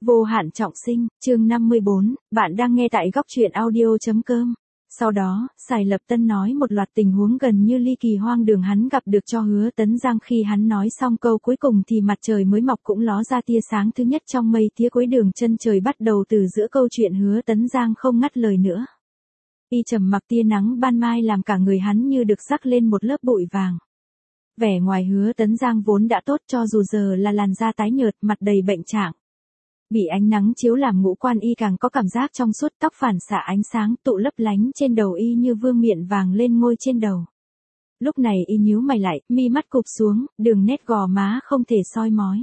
Vô hạn trọng sinh, chương 54, bạn đang nghe tại góc truyện audio.com. Sau đó, Sài Lập Tân nói một loạt tình huống gần như ly kỳ hoang đường hắn gặp được cho Hứa Tấn Giang. Khi hắn nói xong câu cuối cùng thì mặt trời mới mọc cũng ló ra tia sáng thứ nhất trong mây tía cuối đường chân trời bắt đầu từ giữa câu chuyện. Hứa Tấn Giang không ngắt lời nữa. Y trầm mặc, tia nắng ban mai làm cả người hắn như được rắc lên một lớp bụi vàng. Vẻ ngoài Hứa Tấn Giang vốn đã tốt, cho dù giờ là làn da tái nhợt, mặt đầy bệnh trạng. Bị ánh nắng chiếu làm ngũ quan y càng có cảm giác trong suốt, tóc phản xạ ánh sáng tụ lấp lánh trên đầu y như vương miện vàng lên ngôi trên đầu. Lúc này y nhíu mày lại, mi mắt cụp xuống, đường nét gò má không thể soi mói.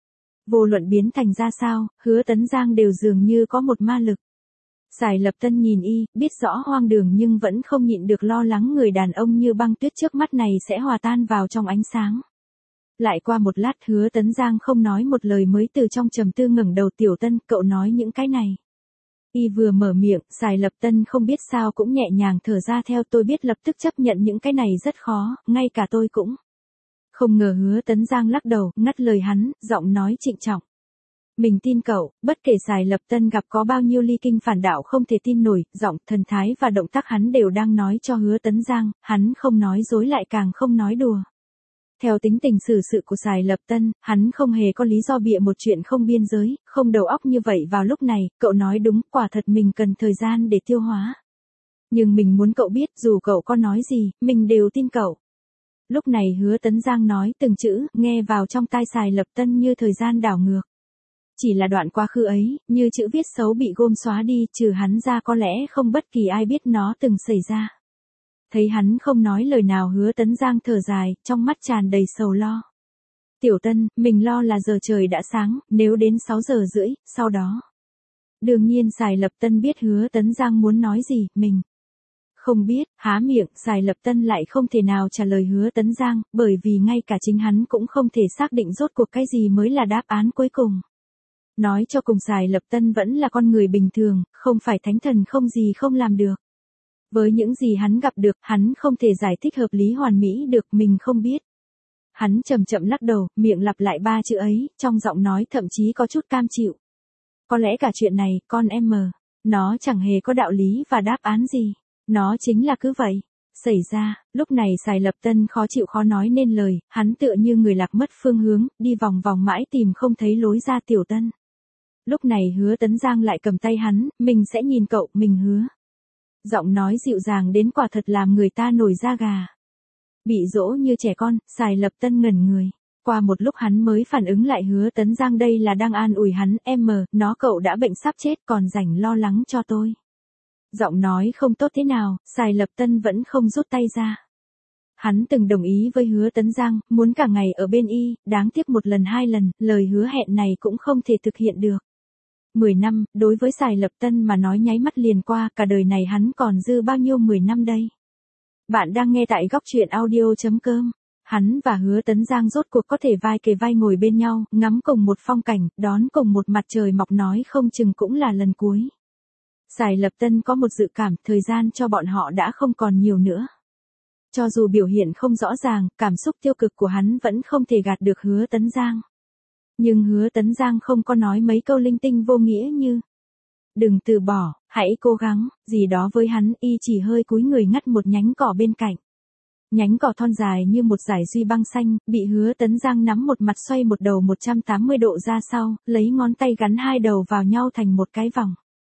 Vô luận biến thành ra sao, Hứa Tấn Giang đều dường như có một ma lực. Sài Lập Tân nhìn y, biết rõ hoang đường nhưng vẫn không nhịn được lo lắng người đàn ông như băng tuyết trước mắt này sẽ hòa tan vào trong ánh sáng. Lại qua một lát, Hứa Tấn Giang không nói một lời mới từ trong trầm tư ngẩng đầu. Tiểu Tân, cậu nói những cái này. Y vừa mở miệng, Sài Lập Tân không biết sao cũng nhẹ nhàng thở ra theo. Tôi biết lập tức chấp nhận những cái này rất khó, ngay cả tôi cũng. Không ngờ Hứa Tấn Giang lắc đầu, ngắt lời hắn, giọng nói trịnh trọng. Mình tin cậu, bất kể Sài Lập Tân gặp có bao nhiêu ly kinh phản đạo không thể tin nổi, giọng, thần thái và động tác hắn đều đang nói cho Hứa Tấn Giang, hắn không nói dối lại càng không nói đùa. Theo tính tình xử sự của Sài Lập Tân, hắn không hề có lý do bịa một chuyện không biên giới, không đầu óc như vậy vào lúc này. Cậu nói đúng, quả thật mình cần thời gian để tiêu hóa. Nhưng mình muốn cậu biết, dù cậu có nói gì, mình đều tin cậu. Lúc này Hứa Tấn Giang nói từng chữ, nghe vào trong tai Sài Lập Tân như thời gian đảo ngược. Chỉ là đoạn quá khứ ấy, như chữ viết xấu bị gôm xóa đi, trừ hắn ra có lẽ không bất kỳ ai biết nó từng xảy ra. Thấy hắn không nói lời nào, Hứa Tấn Giang thở dài, trong mắt tràn đầy sầu lo. Tiểu Tân, mình lo là giờ trời đã sáng, nếu đến 6 giờ rưỡi, sau đó. Đương nhiên Sài Lập Tân biết Hứa Tấn Giang muốn nói gì, mình không biết. Há miệng, Sài Lập Tân lại không thể nào trả lời Hứa Tấn Giang, bởi vì ngay cả chính hắn cũng không thể xác định rốt cuộc cái gì mới là đáp án cuối cùng. Nói cho cùng Sài Lập Tân vẫn là con người bình thường, không phải thánh thần không gì không làm được. Với những gì hắn gặp được, hắn không thể giải thích hợp lý hoàn mỹ được, mình không biết. Hắn chậm chậm lắc đầu, miệng lặp lại 3 chữ ấy, trong giọng nói thậm chí có chút cam chịu. Có lẽ cả chuyện này, con em nó chẳng hề có đạo lý và đáp án gì. Nó chính là cứ vậy. Xảy ra, lúc này Sài Lập Tân khó chịu khó nói nên lời, hắn tựa như người lạc mất phương hướng, đi vòng vòng mãi tìm không thấy lối ra. Tiểu Tân. Lúc này Hứa Tấn Giang lại cầm tay hắn, mình sẽ nhìn cậu, mình hứa. Giọng nói dịu dàng đến quả thật làm người ta nổi da gà. Bị dỗ như trẻ con, Sài Lập Tân ngẩn người. Qua một lúc hắn mới phản ứng lại Hứa Tấn Giang đây là đang an ủi hắn, cậu đã bệnh sắp chết còn rảnh lo lắng cho tôi. Giọng nói không tốt thế nào, Sài Lập Tân vẫn không rút tay ra. Hắn từng đồng ý với Hứa Tấn Giang, muốn cả ngày ở bên y, đáng tiếc một lần hai lần, lời hứa hẹn này cũng không thể thực hiện được. 10 năm, đối với Sài Lập Tân mà nói nháy mắt liền qua, cả đời này hắn còn dư bao nhiêu 10 năm đây. Bạn đang nghe tại góc truyện audio.com. Hắn và Hứa Tấn Giang rốt cuộc có thể vai kề vai ngồi bên nhau, ngắm cùng một phong cảnh, đón cùng một mặt trời mọc, nói không chừng cũng là lần cuối. Sài Lập Tân có một dự cảm, thời gian cho bọn họ đã không còn nhiều nữa. Cho dù biểu hiện không rõ ràng, cảm xúc tiêu cực của hắn vẫn không thể gạt được Hứa Tấn Giang. Nhưng Hứa Tấn Giang không có nói mấy câu linh tinh vô nghĩa như đừng từ bỏ, hãy cố gắng, gì đó với hắn. Y chỉ hơi cúi người ngắt một nhánh cỏ bên cạnh. Nhánh cỏ thon dài như một dải duy băng xanh, bị Hứa Tấn Giang nắm một mặt xoay một đầu 180 độ ra sau, lấy ngón tay gắn hai đầu vào nhau thành một cái vòng.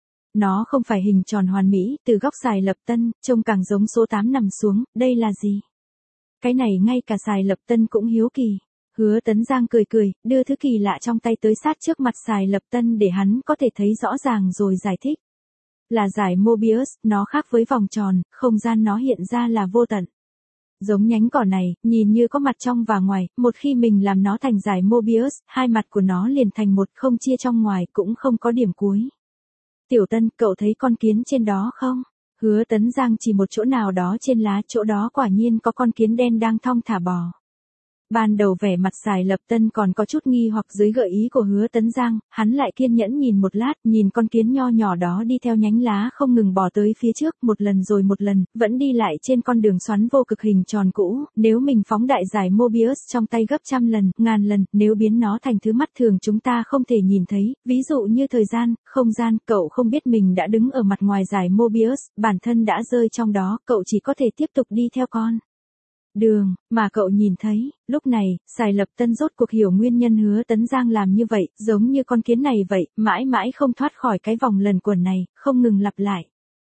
Nó không phải hình tròn hoàn mỹ, từ góc Sài Lập Tân, trông càng giống số 8 nằm xuống, đây là gì? Cái này ngay cả Sài Lập Tân cũng hiếu kỳ. Hứa Tấn Giang cười cười, đưa thứ kỳ lạ trong tay tới sát trước mặt Sài Lập Tân để hắn có thể thấy rõ ràng rồi giải thích. Là dải Mobius, nó khác với vòng tròn, không gian nó hiện ra là vô tận. Giống nhánh cỏ này, nhìn như có mặt trong và ngoài, một khi mình làm nó thành dải Mobius, hai mặt của nó liền thành một, không chia trong ngoài, cũng không có điểm cuối. Tiểu Tân, cậu thấy con kiến trên đó không? Hứa Tấn Giang chỉ một chỗ nào đó trên lá, chỗ đó quả nhiên có con kiến đen đang thong thả bò. Ban đầu vẻ mặt Sài Lập Tân còn có chút nghi hoặc dưới gợi ý của Hứa Tấn Giang, hắn lại kiên nhẫn nhìn một lát, nhìn con kiến nho nhỏ đó đi theo nhánh lá không ngừng bò tới phía trước, một lần rồi một lần, vẫn đi lại trên con đường xoắn vô cực hình tròn cũ, nếu mình phóng đại giải Mobius trong tay gấp trăm lần, ngàn lần, nếu biến nó thành thứ mắt thường chúng ta không thể nhìn thấy, ví dụ như thời gian, không gian, cậu không biết mình đã đứng ở mặt ngoài giải Mobius, bản thân đã rơi trong đó, cậu chỉ có thể tiếp tục đi theo con đường mà cậu nhìn thấy. Lúc này, Sài Lập Tân rốt cuộc hiểu nguyên nhân Hứa Tấn Giang làm như vậy, giống như con kiến này vậy, mãi mãi không thoát khỏi cái vòng lần quẩn này, không ngừng lặp lại.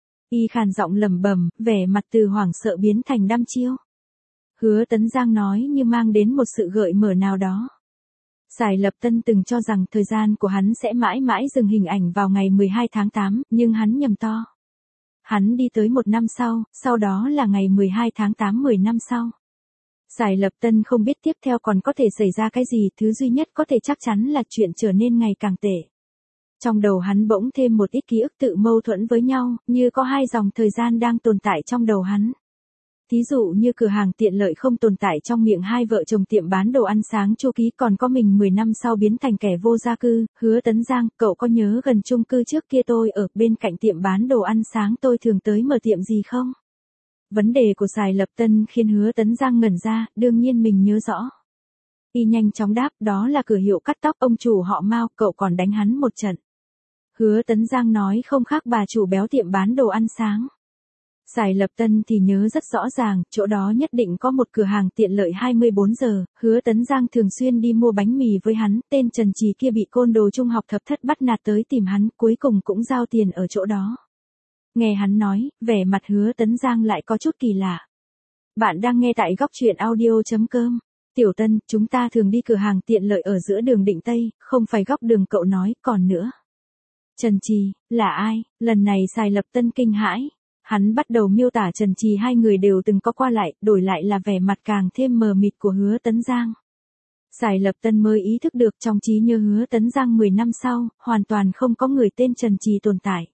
Y khàn giọng lẩm bẩm, vẻ mặt từ hoảng sợ biến thành đăm chiêu. Hứa Tấn Giang nói như mang đến một sự gợi mở nào đó. Sài Lập Tân từng cho rằng thời gian của hắn sẽ mãi mãi dừng hình ảnh vào ngày 12 tháng 8, nhưng hắn nhầm to. Hắn đi tới một năm sau đó là ngày 12 tháng 8 10 năm sau. Sài Lập Tân không biết tiếp theo còn có thể xảy ra cái gì, thứ duy nhất có thể chắc chắn là chuyện trở nên ngày càng tệ. Trong đầu hắn bỗng thêm một ít ký ức tự mâu thuẫn với nhau, như có hai dòng thời gian đang tồn tại trong đầu hắn. Thí dụ như cửa hàng tiện lợi không tồn tại trong miệng hai vợ chồng tiệm bán đồ ăn sáng Chu Ký, còn có mình 10 năm sau biến thành kẻ vô gia cư. Hứa Tấn Giang, cậu có nhớ gần chung cư trước kia tôi ở bên cạnh tiệm bán đồ ăn sáng tôi thường tới mở tiệm gì không? Vấn đề của Sài Lập Tân khiến Hứa Tấn Giang ngẩn ra, đương nhiên mình nhớ rõ. Y nhanh chóng đáp, đó là cửa hiệu cắt tóc ông chủ họ Mao, cậu còn đánh hắn một trận. Hứa Tấn Giang nói không khác bà chủ béo tiệm bán đồ ăn sáng. Sài Lập Tân thì nhớ rất rõ ràng, chỗ đó nhất định có một cửa hàng tiện lợi 24 giờ, Hứa Tấn Giang thường xuyên đi mua bánh mì với hắn, tên Trần Trì kia bị côn đồ trung học thập thất bắt nạt tới tìm hắn, cuối cùng cũng giao tiền ở chỗ đó. Nghe hắn nói, vẻ mặt Hứa Tấn Giang lại có chút kỳ lạ. Bạn đang nghe tại góc truyện audio.com. Tiểu Tân, chúng ta thường đi cửa hàng tiện lợi ở giữa đường Định Tây, không phải góc đường cậu nói, còn nữa. Trần Trì, là ai? Lần này Sài Lập Tân kinh hãi. Hắn bắt đầu miêu tả Trần Trì hai người đều từng có qua lại, đổi lại là vẻ mặt càng thêm mờ mịt của Hứa Tấn Giang. Sài Lập Tân mới ý thức được trong trí nhớ Hứa Tấn Giang 10 năm sau, hoàn toàn không có người tên Trần Trì tồn tại.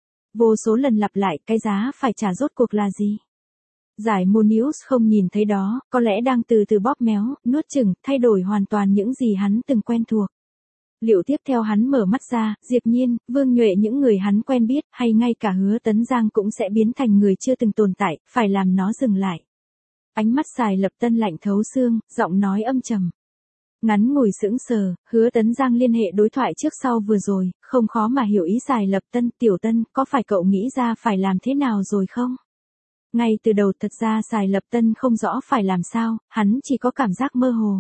Vô số lần lặp lại, cái giá phải trả rốt cuộc là gì? Giải Monius không nhìn thấy đó, có lẽ đang từ từ bóp méo, nuốt chửng, thay đổi hoàn toàn những gì hắn từng quen thuộc. Liệu tiếp theo hắn mở mắt ra, Diệp Nhiên, Vương Nhuệ những người hắn quen biết, hay ngay cả Hứa Tấn Giang cũng sẽ biến thành người chưa từng tồn tại, phải làm nó dừng lại. Ánh mắt Sài Lập Tân lạnh thấu xương, giọng nói âm trầm. Ngắn ngủi sững sờ, Hứa Tấn Giang liên hệ đối thoại trước sau vừa rồi, không khó mà hiểu ý Sài Lập Tân. Tiểu Tân, có phải cậu nghĩ ra phải làm thế nào rồi không? Ngay từ đầu thật ra Sài Lập Tân không rõ phải làm sao, hắn chỉ có cảm giác mơ hồ.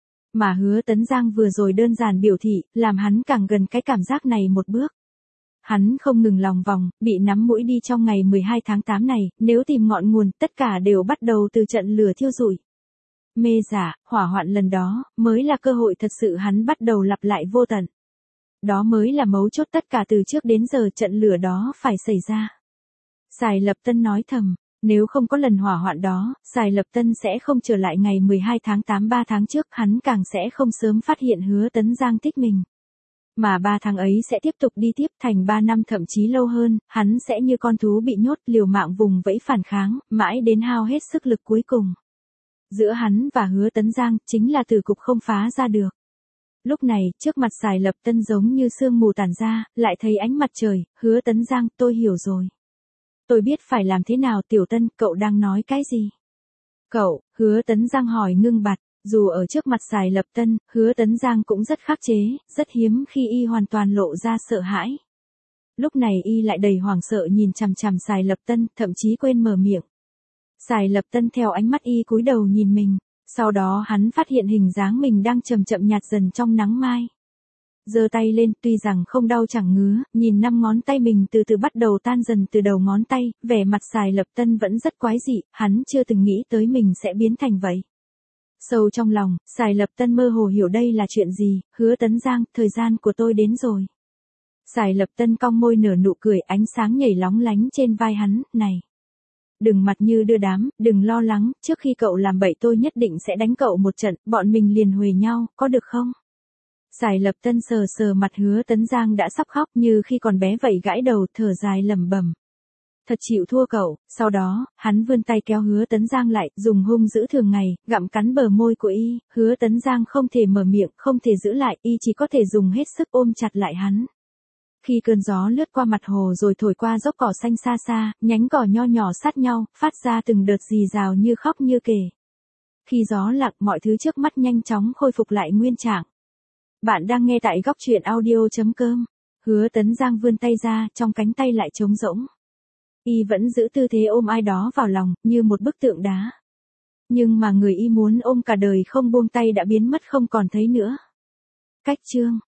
Mà Hứa Tấn Giang vừa rồi đơn giản biểu thị, làm hắn càng gần cái cảm giác này một bước. Hắn không ngừng lòng vòng, bị nắm mũi đi trong ngày 12 tháng 8 này, nếu tìm ngọn nguồn, tất cả đều bắt đầu từ trận lửa thiêu rụi. Mê giả, hỏa hoạn lần đó, mới là cơ hội thật sự hắn bắt đầu lặp lại vô tận. Đó mới là mấu chốt, tất cả từ trước đến giờ trận lửa đó phải xảy ra. Sài Lập Tân nói thầm. Nếu không có lần hỏa hoạn đó, Sài Lập Tân sẽ không trở lại ngày 12 tháng 8 3 tháng trước, hắn càng sẽ không sớm phát hiện Hứa Tấn Giang thích mình. Mà 3 tháng ấy sẽ tiếp tục đi tiếp thành 3 năm thậm chí lâu hơn, hắn sẽ như con thú bị nhốt liều mạng vùng vẫy phản kháng, mãi đến hao hết sức lực cuối cùng. Giữa hắn và Hứa Tấn Giang chính là tử cục không phá ra được. Lúc này, trước mặt Sài Lập Tân giống như sương mù tản ra, lại thấy ánh mặt trời. Hứa Tấn Giang, tôi hiểu rồi. Tôi biết phải làm thế nào. Tiểu Tân, cậu đang nói cái gì? Cậu, Hứa Tấn Giang hỏi ngưng bặt, dù ở trước mặt Sài Lập Tân, Hứa Tấn Giang cũng rất khắc chế, rất hiếm khi y hoàn toàn lộ ra sợ hãi. Lúc này y lại đầy hoảng sợ nhìn chằm chằm Sài Lập Tân, thậm chí quên mở miệng. Sài Lập Tân theo ánh mắt y cúi đầu nhìn mình, sau đó hắn phát hiện hình dáng mình đang chậm chậm nhạt dần trong nắng mai. Giơ tay lên, tuy rằng không đau chẳng ngứa, nhìn 5 ngón tay mình từ từ bắt đầu tan dần từ đầu ngón tay, vẻ mặt Sài Lập Tân vẫn rất quái dị, hắn chưa từng nghĩ tới mình sẽ biến thành vậy. Sâu trong lòng, Sài Lập Tân mơ hồ hiểu đây là chuyện gì. Hứa Tấn Giang, thời gian của tôi đến rồi. Sài Lập Tân cong môi nở nụ cười, ánh sáng nhảy lóng lánh trên vai hắn, này. Đừng mặt như đưa đám, đừng lo lắng, trước khi cậu làm bậy tôi nhất định sẽ đánh cậu một trận, bọn mình liền huề nhau, có được không? Sài Lập Tân sờ sờ mặt Hứa Tấn Giang đã sắp khóc, như khi còn bé vậy, gãi đầu thở dài lẩm bẩm. Thật chịu thua cậu, sau đó, hắn vươn tay kéo Hứa Tấn Giang lại, dùng hung dữ thường ngày, gặm cắn bờ môi của y, Hứa Tấn Giang không thể mở miệng, không thể giữ lại, y chỉ có thể dùng hết sức ôm chặt lại hắn. Khi cơn gió lướt qua mặt hồ rồi thổi qua dốc cỏ xanh xa xa, nhánh cỏ nho nhỏ sát nhau, phát ra từng đợt rì rào như khóc như kể. Khi gió lặng, mọi thứ trước mắt nhanh chóng khôi phục lại nguyên trạng. Bạn đang nghe tại góc truyện audio.com. Hứa Tấn Giang vươn tay ra, trong cánh tay lại trống rỗng. Y vẫn giữ tư thế ôm ai đó vào lòng, như một bức tượng đá. Nhưng mà người y muốn ôm cả đời không buông tay đã biến mất không còn thấy nữa. Cách chương